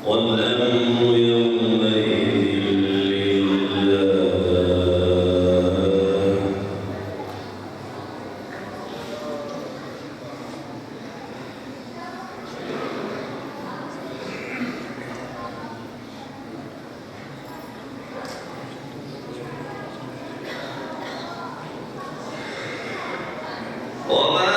والأمر يومئذ لله. وما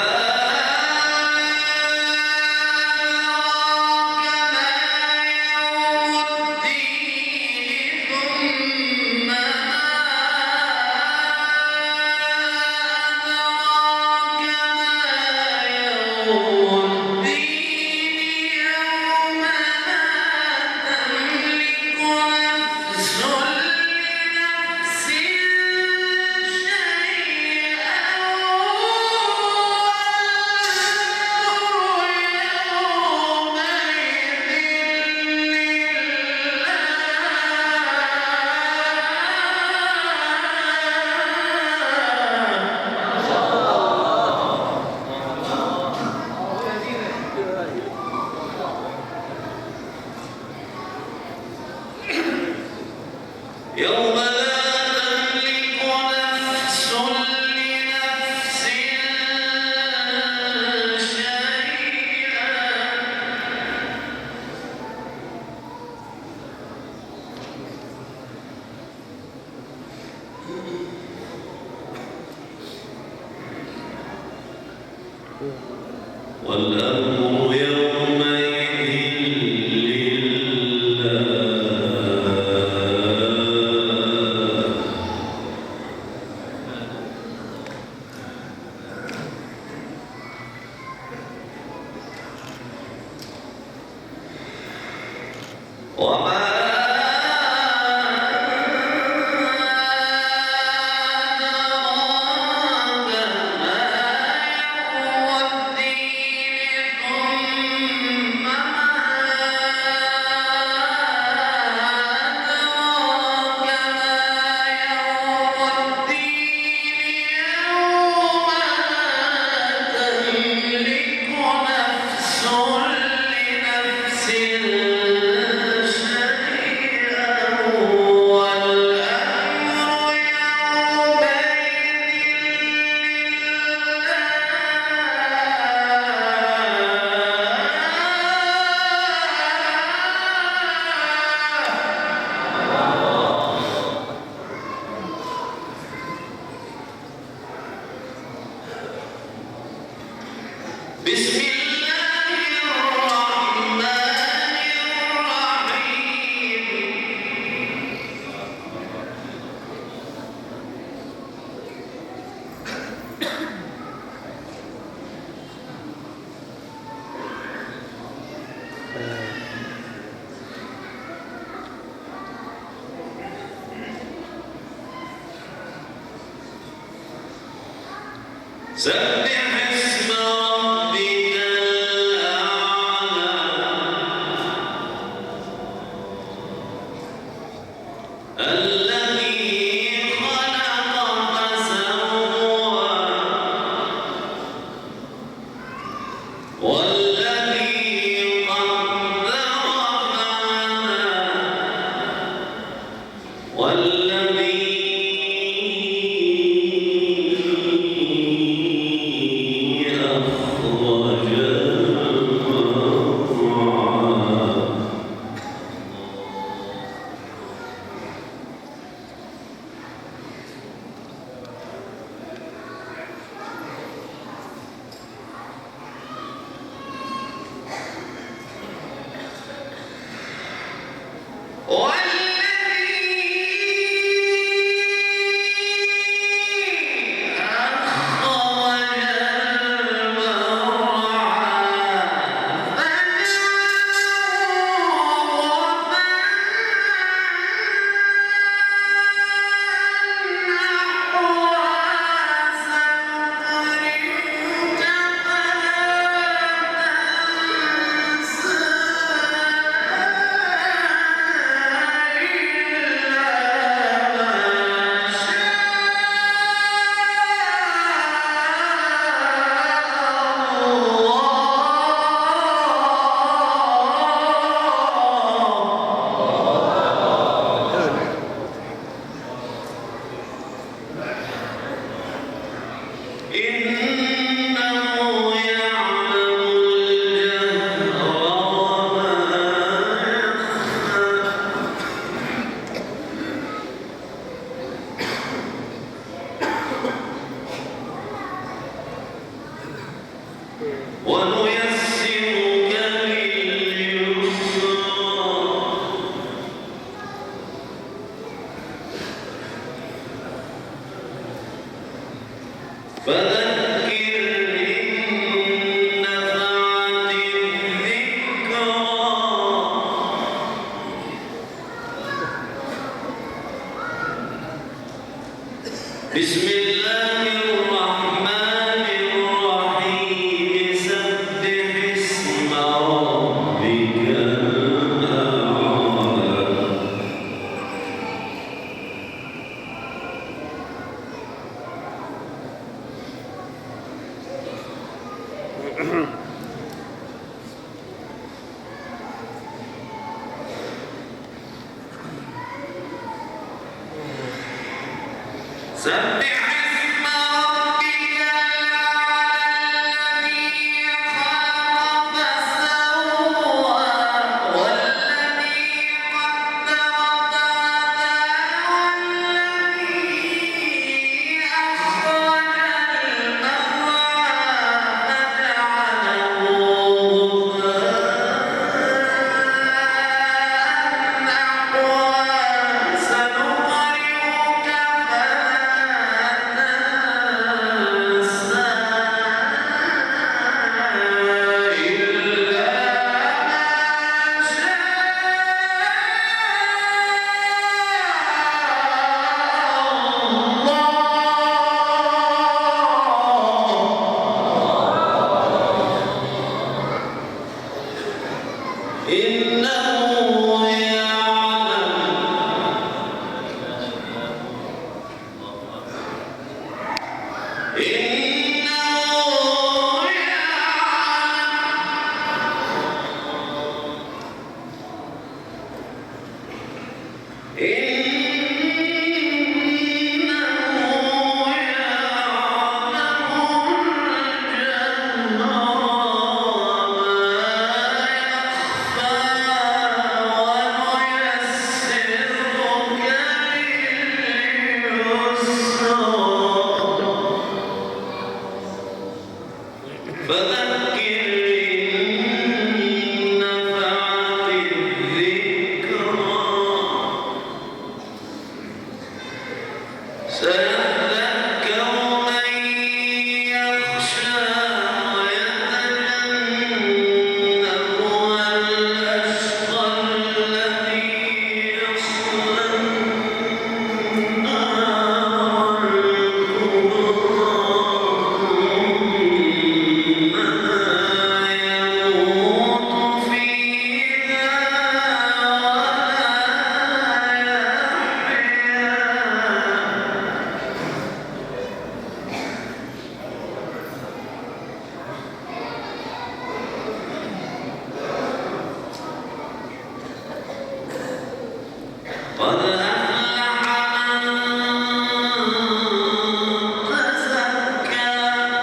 يوم لا تملك نفس لنفس شيئا والأمر يومئذ لله. وما بسم الله الرحمن الرحيم. سبح اسم ربك الأعلى الذي خلق فسوى والذي قدر فهدى والذي أخرج المرعى. ونيسرك لليسرى فذكر إن نفعت الذكرى بسم الله الرحمن الرحيم سبح اسم ربك الأعلى سبح اسم ربك الأعلى الذي خلق فسوى والذي قدر فهدى والذي أخرج المرعى فجعله غثاء نحوا سنقرئك إنه فذكر إن نفعت الذكرى سيذكر من يخشى ويتجنبها الأشقى الذي يصلى النار الكبرى قد أفلح من تزكى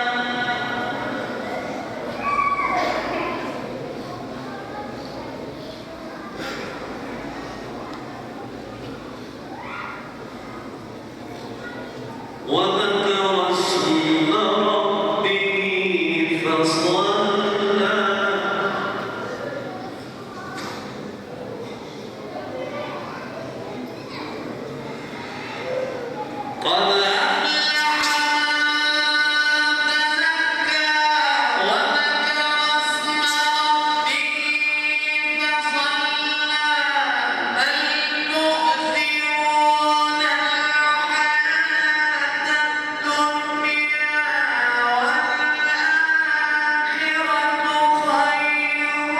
وذكر اسم ربه فصلى قد أفلح من تزكى وذكر اسم ربه فصلى بل تؤثرون الحياة الدنيا والآخرة خير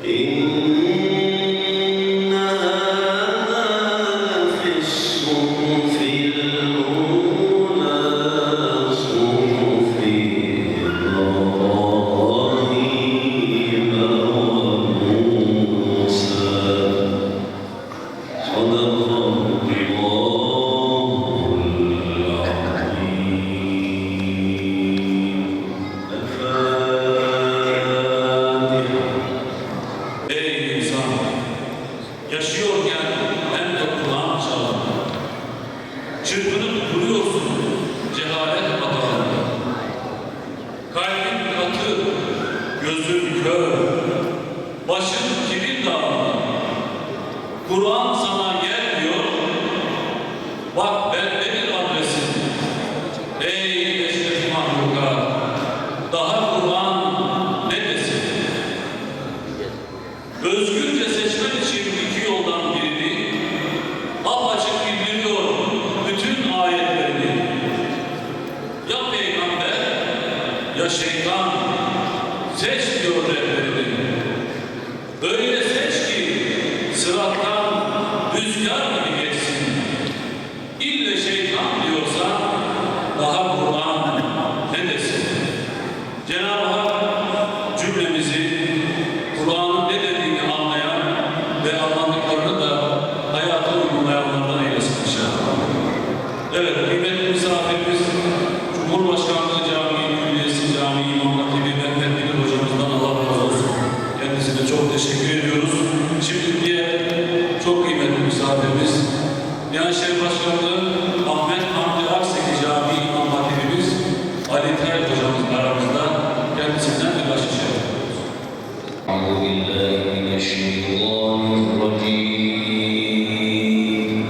إن هذا لفي الصحف الأولى صحف إبراهيم وموسى صدق الله العظيم الفاتحة. Ey insan! Yaşıyorken hem de Kur'an çalan, çırpınıp duruyorsun cehalet batağında. Kalbin katı, gözün kör, başın kibir dağında. Kur'an sana gel diyor, bak bendedir adresin. Ey eşref mahluka, daha Kur'an ne desin? Özgürce seçmen için iki yoldan birini, apaçık bildiriyor bütün ayetlerini. Ya peygamber, ya şeytan, seç diyor rehberini. Öyle seç ki sırattan rüzgar gibi geçsin. İlle şeytan diyorsa daha Kur'an ne desin? Cenab-ı Hak cümlemizi Kur'an'ın ne dediğini anlayan ve anladıklarını da hayata uygulayanlardan eylesin inşallah. Evet, kıymetli misafirimiz Cumhurbaşkanlığı Camii Külliyesi Camii İmam Hatibi Mehmet Bilir hocamızdan Allah razı olsun. Kendisine çok teşekkür ediyoruz. Şimdi diğer çok kıymetli misafirimiz Diyanet İşleri Başkanlığı Ahmet Hamdi Akseki Camii İmam Hatibimiz Ali Tel hocamız aramızda. Kendisinden birkaç şey yapıyoruz. أعوذ بالله من الشيطان الرجيم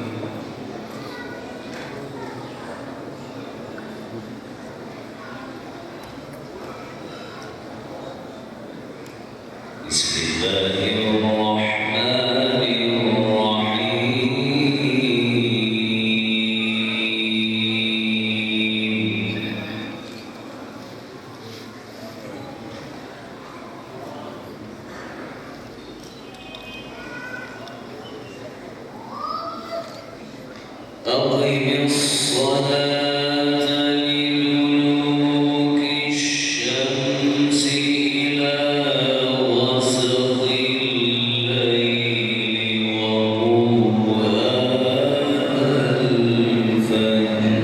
بسم الله الرحمن الرحيم أقم الصلاة لدلوك الشمس إلى غسق الليل وقرآن الفجر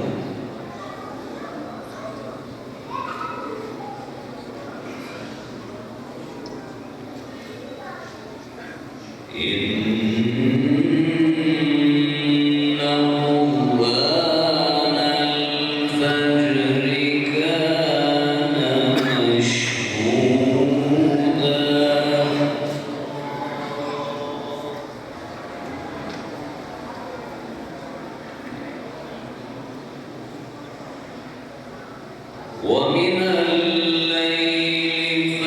إن قرآن الفجر كان مشهودا ومن الليل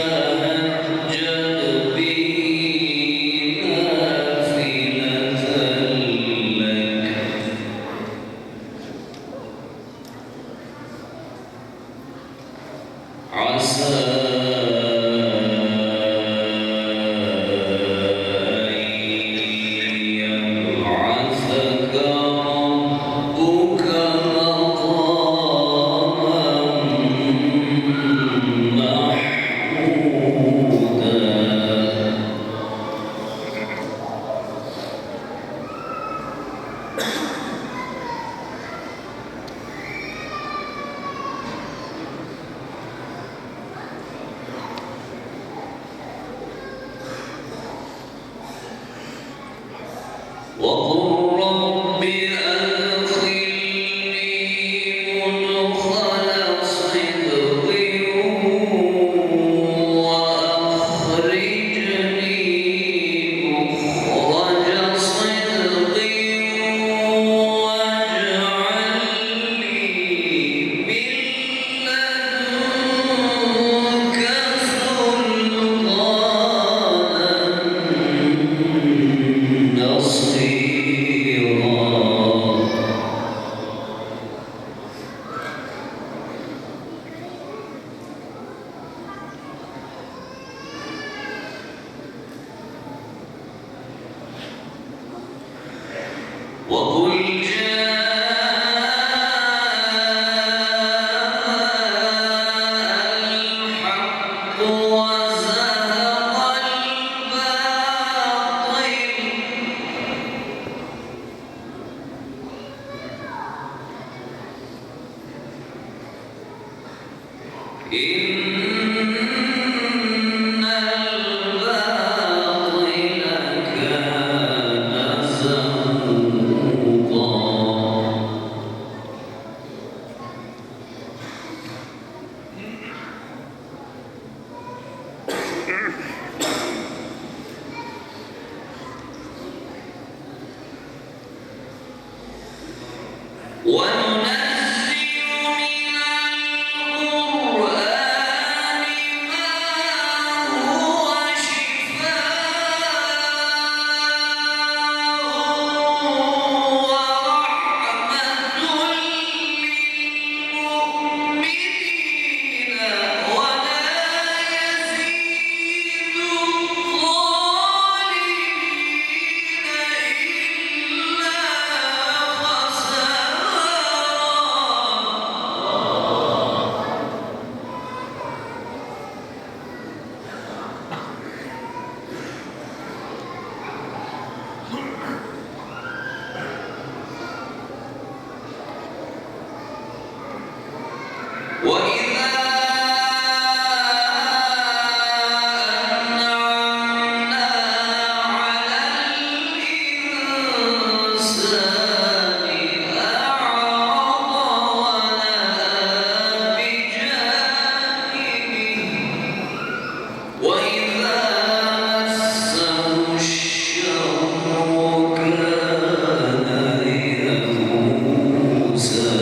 فتهجد به نافلة لك عسى أن يبعثك ربك مقاما محمودا إن الباطل كان زهوقا وننزل من القرآن ما هو شفاء ورحمة للمؤمنين ولا يزيد الظالمين إلا خسارا. وإذا أنعمنا على الإنسان أعرض ونأى بجانبه وإذا مسه الشر كان يئوسا.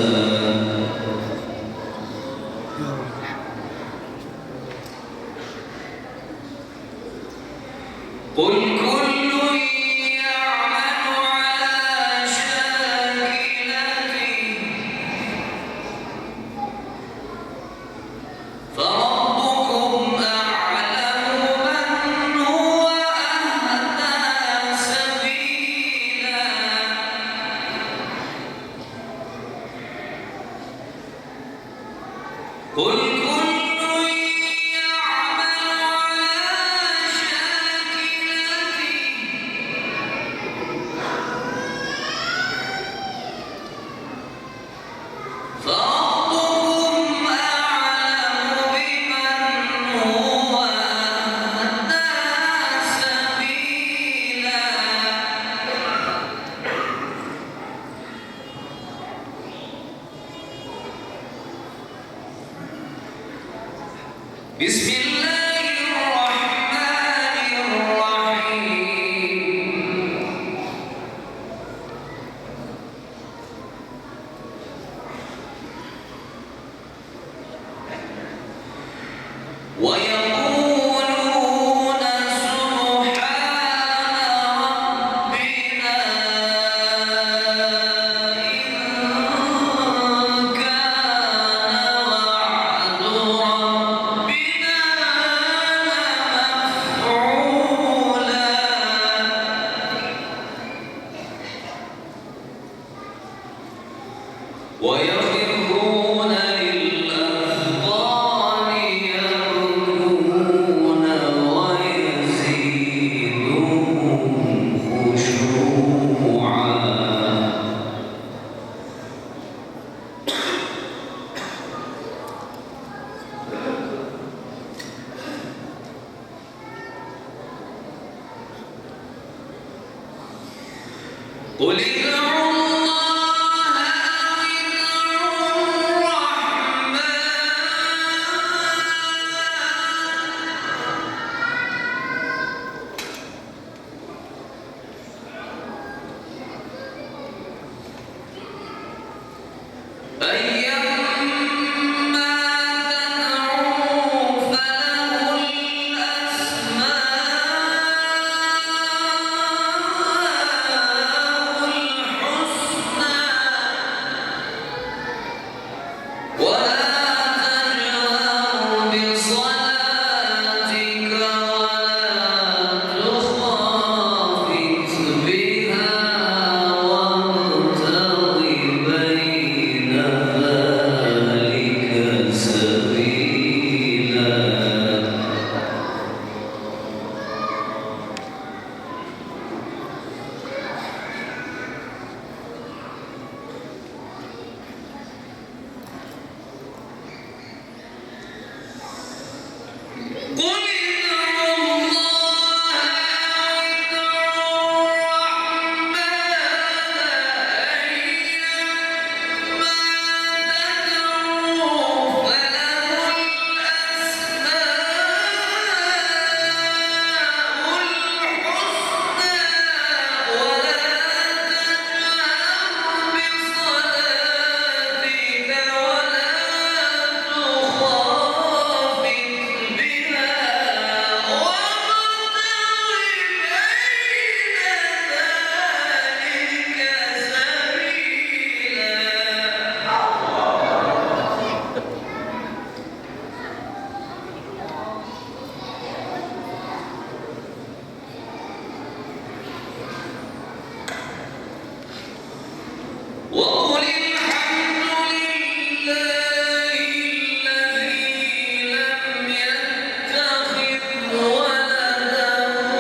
قل كل يعمل على شاكلته فربكم أعلم من هو أهدى سبيلا. قل كل يعمل على شاكلته فربكم أعلم بمن هو أهدى سبيلا. بسم الله الرحمن الرحيم. ويقولون سبحان ربنا إن كان وعد ربنا لمفعولا. ويخرون للأذقان يبكون ويزيدهم خشوعا. قل ادعوا الله أو ادعوا الرحمن أيما تدعوا فله الأسماء قل ادعوا الله ادعوا الرحمن أيما تدعوا فله الأسماء الحسنى ولا تجهر بصلاتك ولا تخافت بها وابتغ بين ذلك سبيلا. وقل الحمد لله الذي لم يتخذ ولدا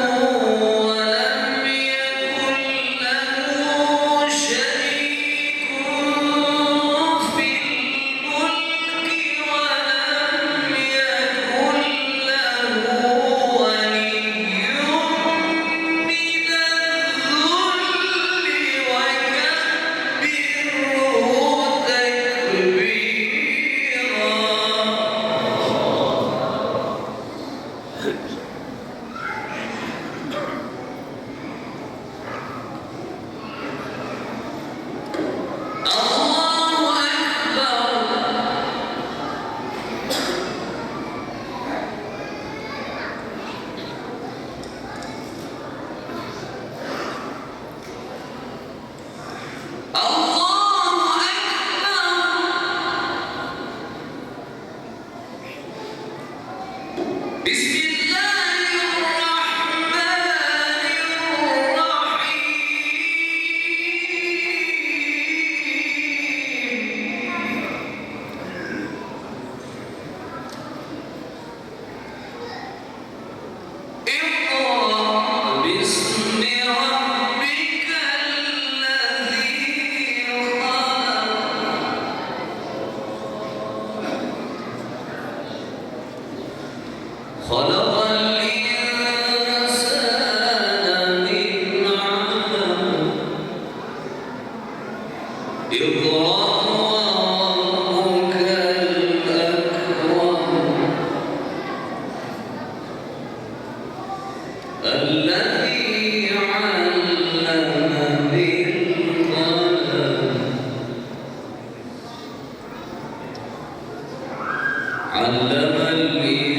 ولم يكن له شريك في الملك ولم يكن له ولي من الذل وكبره تكبيرا. الله أكبر. الله أكبر. بسم الله الرحمن الرحيم. اقرأ باسم ربك الذي خلق الإنسان من علق اقرأ وربك الأكرم الذي علم بالقلم علم الإنسان